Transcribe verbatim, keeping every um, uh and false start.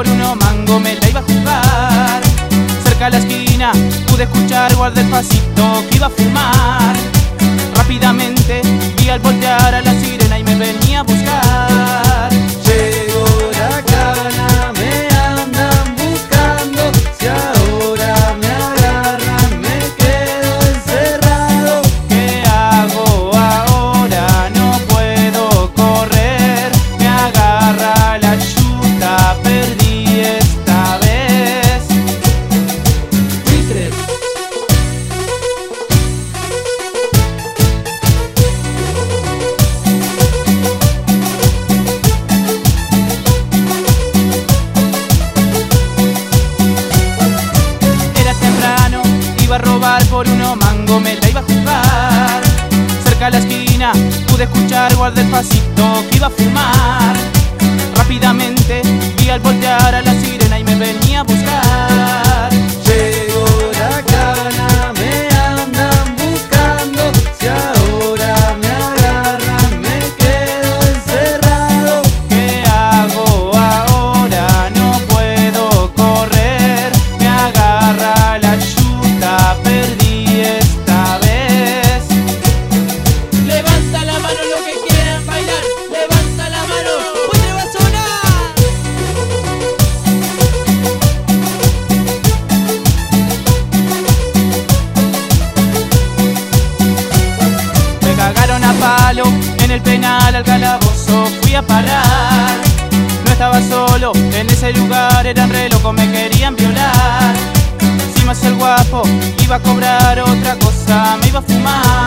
por unos mangos me la iba a jugar. Cerca a la esquina pude escuchar guarda el pasito que iba a fumar. Rápidamente vi al voltear a la sirena y me venía a buscar. Llegó la cana, me andan buscando. Si ahora me agarran me quedo encerrado. ¿Qué hago ahora? No puedo correr. Me agarra la yuta, perdí esta vez. Buitres. Era temprano, iba a robar por unos mangos, me la iba a jugar. Cerca a la esquina pude escuchar guarda el pasito que iba a fumar. Rápidamente vi al voltear a la sirena y me venía a buscar. Llegó la cana, me andan buscando. Si ahora me agarran me quedo encerrado. ¿Qué hago ahora? No puedo correr. Me agarra la yuta, perdí esta vez. Levanta la mano los que quieran bailar. Levanta la mano, porque va a sonar. Me cagaron a palo en el penal al calabozo fui a parar. No estaba solo en ese lugar, eran re locos, me querían violar. Si me hacía el guapo, iba a cobrar otra cosa, me iba a fumar.